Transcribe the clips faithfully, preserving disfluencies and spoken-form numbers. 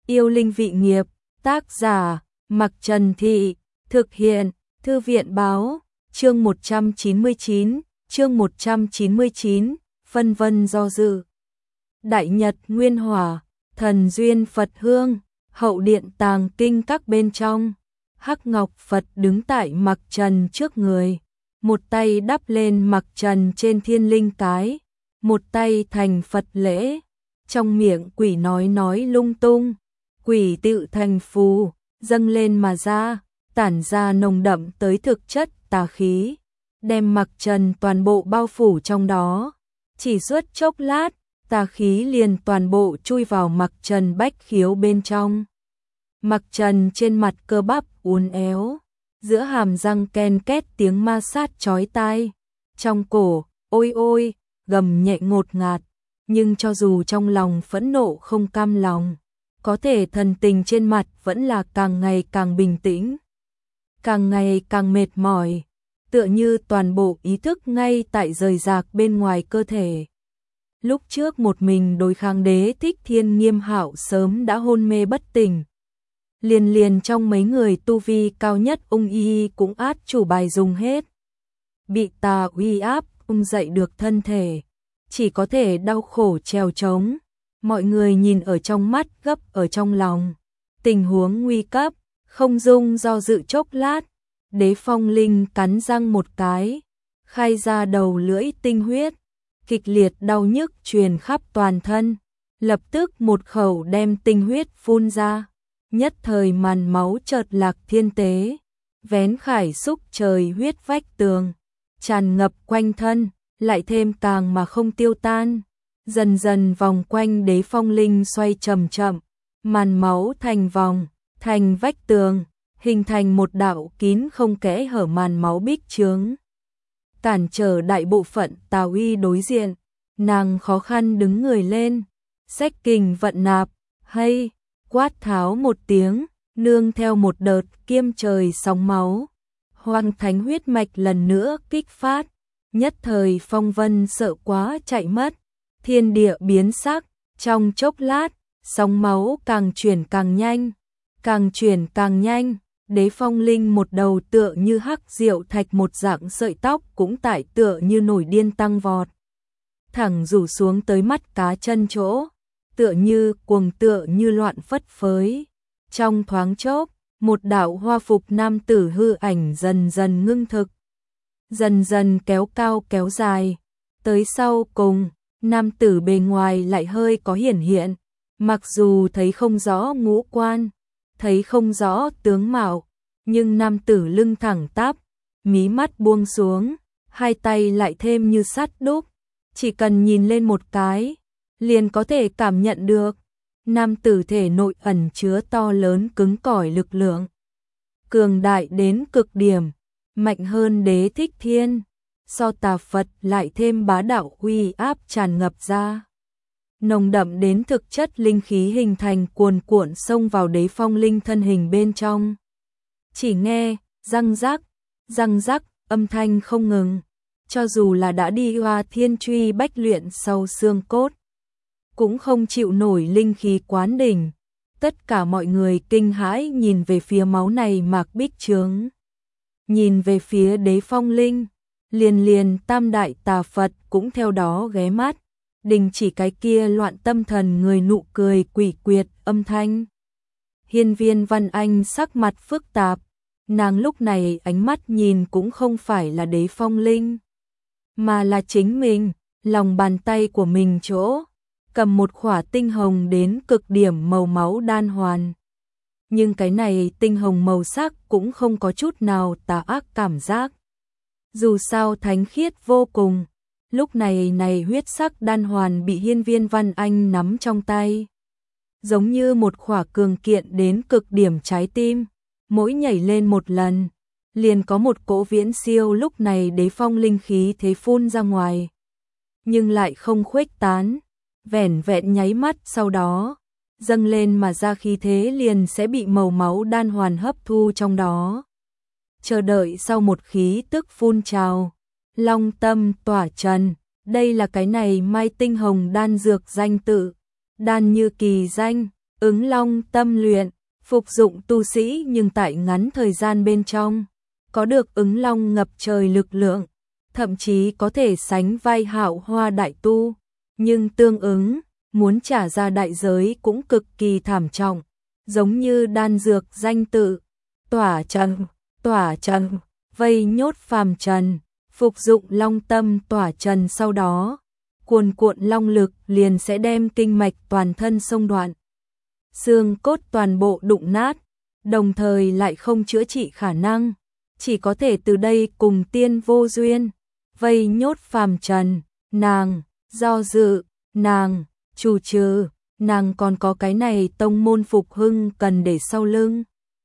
Yêu linh vị nghiệp, tác giả, Mặc Trần Thị, thực hiện, Thư viện báo, chương một trăm chín mươi chín, chương một trăm chín mươi chín, phân vân do dự. Đại Nhật Nguyên Hỏa, Thần Duyên Phật Hương, hậu điện tàng kinh các bên trong. Hắc Ngọc Phật đứng tại Mặc Trần trước người, một tay đắp lên Mặc Trần trên thiên linh cái, một tay thành Phật lễ, trong miệng quỷ nói nói lung tung, quỷ tự thành phù, dâng lên mà ra, tản ra nồng đậm tới thực chất tà khí, đem Mặc Trần toàn bộ bao phủ trong đó. Chỉ suốt chốc lát, tà khí liền toàn bộ chui vào Mặc Trần bách khiếu bên trong. Mặc Trần trên mặt cơ bắp uốn éo, giữa hàm răng ken két tiếng ma sát chói tai, trong cổ, ôi ôi, gầm nhẹ ngột ngạt, nhưng cho dù trong lòng phẫn nộ không cam lòng, có thể thần tình trên mặt vẫn là càng ngày càng bình tĩnh, càng ngày càng mệt mỏi, tựa như toàn bộ ý thức ngay tại rời rạc bên ngoài cơ thể. Lúc trước một mình đối kháng Đế Thích Thiên Nghiêm Hạo sớm đã hôn mê bất tỉnh. Liền liền trong mấy người tu vi cao nhất ung y cũng át chủ bài dùng hết. Bị tà uy áp ung dậy được thân thể, chỉ có thể đau khổ trèo trống. Mọi người nhìn ở trong mắt, gấp ở trong lòng. Tình huống nguy cấp, không dung do dự chốc lát. Đế Phong Linh cắn răng một cái, khai ra đầu lưỡi tinh huyết, kịch liệt đau nhức truyền khắp toàn thân, lập tức một khẩu đem tinh huyết phun ra. Nhất thời màn máu chợt lạc thiên tế, vén khải xúc trời huyết vách tường, tràn ngập quanh thân, lại thêm càng mà không tiêu tan. Dần dần vòng quanh Đế Phong Linh xoay chậm chậm, màn máu thành vòng, thành vách tường, hình thành một đạo kín không kẽ hở màn máu bích chướng, cản trở đại bộ phận tà uy đối diện. Nàng khó khăn đứng người lên, xách kình vận nạp, hay quát tháo một tiếng, nương theo một đợt kiêm trời sóng máu, Hoang Thánh huyết mạch lần nữa kích phát, nhất thời phong vân sợ quá chạy mất, thiên địa biến sắc, trong chốc lát, sóng máu càng chuyển càng nhanh, càng chuyển càng nhanh. Đế Phong Linh một đầu tựa như hắc diệu thạch một dạng sợi tóc cũng tại tựa như nổi điên tăng vọt, thẳng rủ xuống tới mắt cá chân chỗ, tựa như cuồng tựa như loạn phất phới. Trong thoáng chốc, một đạo hoa phục nam tử hư ảnh dần dần ngưng thực, dần dần kéo cao kéo dài, tới sau cùng, nam tử bề ngoài lại hơi có hiển hiện, mặc dù thấy không rõ ngũ quan, thấy không rõ tướng mạo, nhưng nam tử lưng thẳng tắp, mí mắt buông xuống, hai tay lại thêm như sắt đúc, chỉ cần nhìn lên một cái, liền có thể cảm nhận được, nam tử thể nội ẩn chứa to lớn cứng cỏi lực lượng, cường đại đến cực điểm, mạnh hơn Đế Thích Thiên, so tà Phật lại thêm bá đạo uy áp tràn ngập ra. Nồng đậm đến thực chất linh khí hình thành cuồn cuộn xông vào Đế Phong Linh thân hình bên trong. Chỉ nghe, răng rắc, răng rắc, âm thanh không ngừng, cho dù là đã đi Hoa Thiên Truy bách luyện sâu xương cốt, cũng không chịu nổi linh khí quán đỉnh. Tất cả mọi người kinh hãi nhìn về phía máu này mạc bích chướng, nhìn về phía Đế Phong Linh, liền liền tam đại tà Phật cũng theo đó ghé mắt, đình chỉ cái kia loạn tâm thần người nụ cười quỷ quyệt âm thanh. Hiên Viên Văn Anh sắc mặt phức tạp, nàng lúc này ánh mắt nhìn cũng không phải là Đế Phong Linh, mà là chính mình, lòng bàn tay của mình chỗ, cầm một khỏa tinh hồng đến cực điểm màu máu đan hoàn. Nhưng cái này tinh hồng màu sắc cũng không có chút nào tà ác cảm giác. Dù sao thánh khiết vô cùng, lúc này này huyết sắc đan hoàn bị Hiên Viên Văn Anh nắm trong tay, giống như một khỏa cường kiện đến cực điểm trái tim, mỗi nhảy lên một lần, liền có một cỗ viễn siêu lúc này Đế Phong linh khí thế phun ra ngoài, nhưng lại không khuếch tán, vẻn vẹn nháy mắt sau đó, dâng lên mà ra khí thế liền sẽ bị màu máu đan hoàn hấp thu trong đó. Chờ đợi sau một khí tức phun trào, long tâm tỏa trần, đây là cái này mai tinh hồng đan dược danh tự, đan như kỳ danh, Ứng long tâm luyện, phục dụng tu sĩ nhưng tại ngắn thời gian bên trong, có được ứng long ngập trời lực lượng, thậm chí có thể sánh vai Hạo Hoa đại tu, nhưng tương ứng, muốn trả ra đại giới cũng cực kỳ thảm trọng, giống như đan dược danh tự, tỏa trần, tỏa trần, vây nhốt phàm trần, phục dụng long tâm tỏa trần sau đó, cuồn cuộn long lực liền sẽ đem kinh mạch toàn thân xông đoạn, xương cốt toàn bộ đụng nát, đồng thời lại không chữa trị khả năng, chỉ có thể từ đây cùng tiên vô duyên, vây nhốt phàm trần, nàng, do dự, nàng, chủ trừ, nàng còn có cái này tông môn phục hưng cần để sau lưng.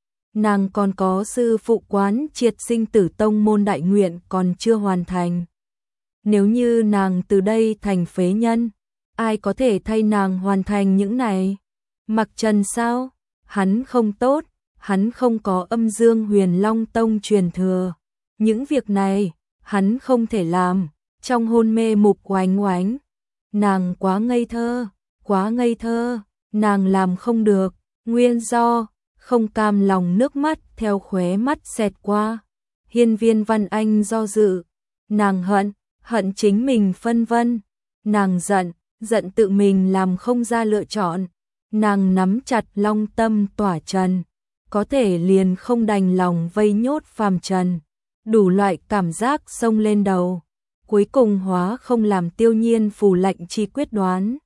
Nàng còn có sư phụ quán triệt sinh tử tông môn đại nguyện còn chưa hoàn thành. Nếu như nàng từ đây thành phế nhân, ai có thể thay nàng hoàn thành những này? Mặc Trần sao? Hắn không tốt, hắn không có âm dương huyền long tông truyền thừa. Những việc này, hắn không thể làm, trong hôn mê mục oánh oánh. Nàng quá ngây thơ, quá ngây thơ, nàng làm không được, nguyên do, không cam lòng nước mắt theo khóe mắt xẹt qua. Hiên Viên Văn Anh do dự, nàng hận, hận chính mình phân vân, nàng giận, giận tự mình làm không ra lựa chọn, nàng nắm chặt long tâm tỏa trần, có thể liền không đành lòng vây nhốt phàm trần, đủ loại cảm giác xông lên đầu, cuối cùng hóa không làm Tiêu Nhiên phủ lệnh chi quyết đoán.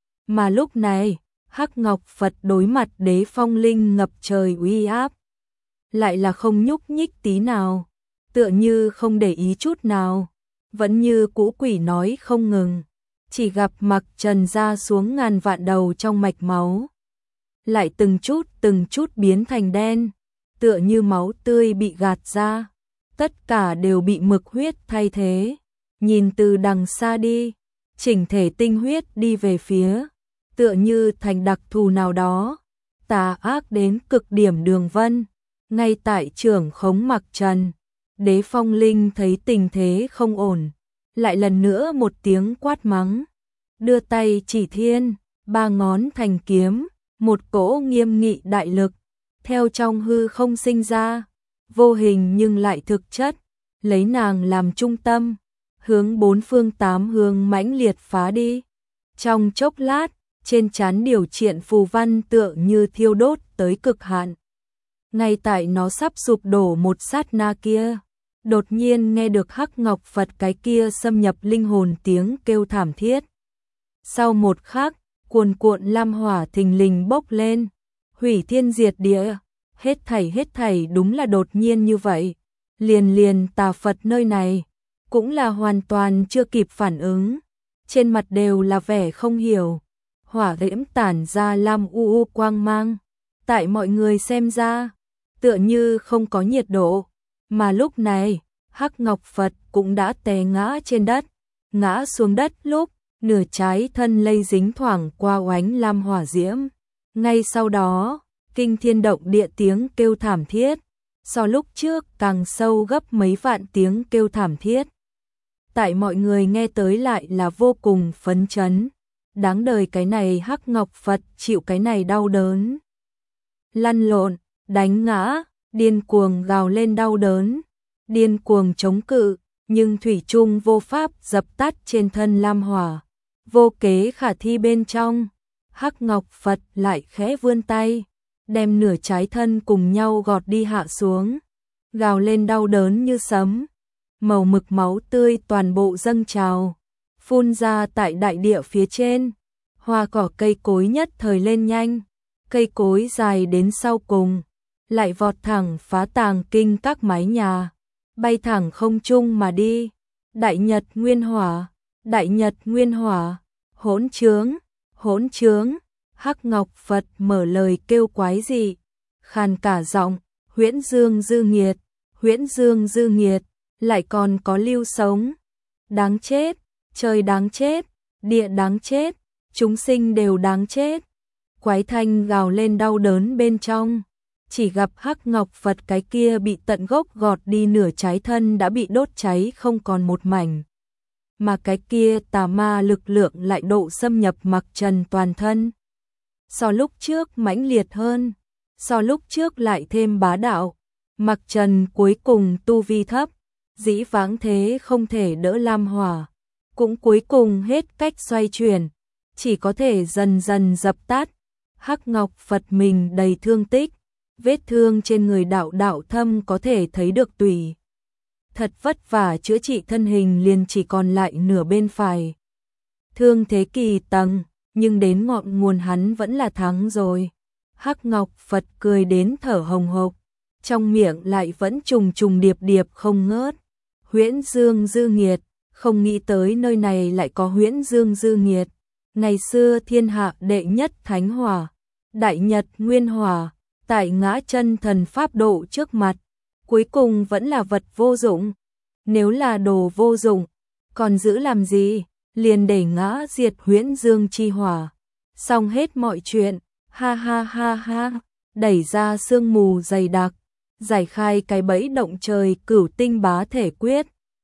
Mà lúc này, Hắc Ngọc Phật đối mặt đế phong linh ngập trời uy áp, lại là không nhúc nhích tí nào, tựa như không để ý chút nào, vẫn như cũ quỷ nói không ngừng, chỉ gặp Mặc Trần ra xuống ngàn vạn đầu trong mạch máu, lại từng chút từng chút biến thành đen, tựa như máu tươi bị gạt ra, tất cả đều bị mực huyết thay thế, nhìn từ đằng xa đi, chỉnh thể tinh huyết đi về phía, tựa như thành đặc thù nào đó, tà ác đến cực điểm đường vân, ngay tại trưởng khống Mặc Trần. Đế phong linh thấy tình thế không ổn, lại lần nữa một tiếng quát mắng, đưa tay chỉ thiên, ba ngón thành kiếm, một cỗ nghiêm nghị đại lực, theo trong hư không sinh ra, vô hình nhưng lại thực chất, lấy nàng làm trung tâm, hướng bốn phương tám hướng mãnh liệt phá đi. Trong chốc lát, trên trán điều triện phù văn tựa như thiêu đốt tới cực hạn. Ngay tại nó sắp sụp đổ một sát na kia, đột nhiên nghe được Hắc Ngọc Phật cái kia xâm nhập linh hồn tiếng kêu thảm thiết. Sau một khắc, cuồn cuộn lam hỏa thình lình bốc lên, hủy thiên diệt địa, hết thảy hết thảy đúng là đột nhiên như vậy, liền liền tà Phật nơi này, cũng là hoàn toàn chưa kịp phản ứng, trên mặt đều là vẻ không hiểu, hỏa diễm tản ra lam u u quang mang, tại mọi người xem ra, tựa như không có nhiệt độ, mà lúc này, Hắc Ngọc Phật cũng đã té ngã trên đất, ngã xuống đất lúc, nửa trái thân lây dính thoảng qua oánh lam hỏa diễm. Ngay sau đó, kinh thiên động địa tiếng kêu thảm thiết, so lúc trước càng sâu gấp mấy vạn tiếng kêu thảm thiết. Tại mọi người nghe tới lại là vô cùng phấn chấn, đáng đời cái này Hắc Ngọc Phật chịu cái này đau đớn. Lăn lộn, đánh ngã, điên cuồng gào lên đau đớn, điên cuồng chống cự, nhưng thủy chung vô pháp dập tắt trên thân lam hỏa, vô kế khả thi bên trong. Hắc Ngọc Phật lại khẽ vươn tay, đem nửa trái thân cùng nhau gọt đi hạ xuống, gào lên đau đớn như sấm, màu mực máu tươi toàn bộ dâng trào, phun ra tại đại địa phía trên, hoa cỏ cây cối nhất thời lên nhanh, cây cối dài đến sau cùng, lại vọt thẳng phá tàng kinh các mái nhà, bay thẳng không trung mà đi. Đại Nhật Nguyên Hỏa, Đại Nhật Nguyên Hỏa, hỗn trướng, hỗn trướng. Hắc Ngọc Phật mở lời kêu quái dị, khàn cả giọng, Huyễn Dương dư nghiệt, Huyễn Dương dư nghiệt, lại còn có lưu sống. Đáng chết, trời đáng chết, địa đáng chết, chúng sinh đều đáng chết. Quái thanh gào lên đau đớn bên trong, chỉ gặp Hắc Ngọc Phật cái kia bị tận gốc gọt đi nửa trái thân đã bị đốt cháy không còn một mảnh. Mà cái kia tà ma lực lượng lại độ xâm nhập Mặc Trần toàn thân. so lúc trước mãnh liệt hơn, so lúc trước lại thêm bá đạo. Mặc Trần cuối cùng tu vi thấp, dĩ vãng thế không thể đỡ Lam Hỏa, cũng cuối cùng hết cách xoay chuyển, chỉ có thể dần dần dập tắt. Hắc Ngọc Phật mình đầy thương tích, vết thương trên người đạo đạo thâm có thể thấy được tùy. Thật vất vả chữa trị thân hình liền chỉ còn lại nửa bên phải. Thương thế kỳ tầng, nhưng đến ngọn nguồn hắn vẫn là thắng rồi. Hắc Ngọc Phật cười đến thở hồng hộc, trong miệng lại vẫn trùng trùng điệp điệp không ngớt. Huyễn Dương Dư Nghiệt, không nghĩ tới nơi này lại có Huyễn Dương Dư Nghiệt. Ngày xưa thiên hạ đệ nhất thánh hỏa, đại nhật nguyên hỏa, tại ngã chân thần pháp độ trước mặt, cuối cùng vẫn là vật vô dụng. Nếu là đồ vô dụng, còn giữ làm gì, liền để ngã diệt Huyễn Dương chi hỏa. Xong hết mọi chuyện, ha ha ha ha, đẩy ra sương mù dày đặc, giải khai cái bẫy động trời cửu tinh bá thể quyết.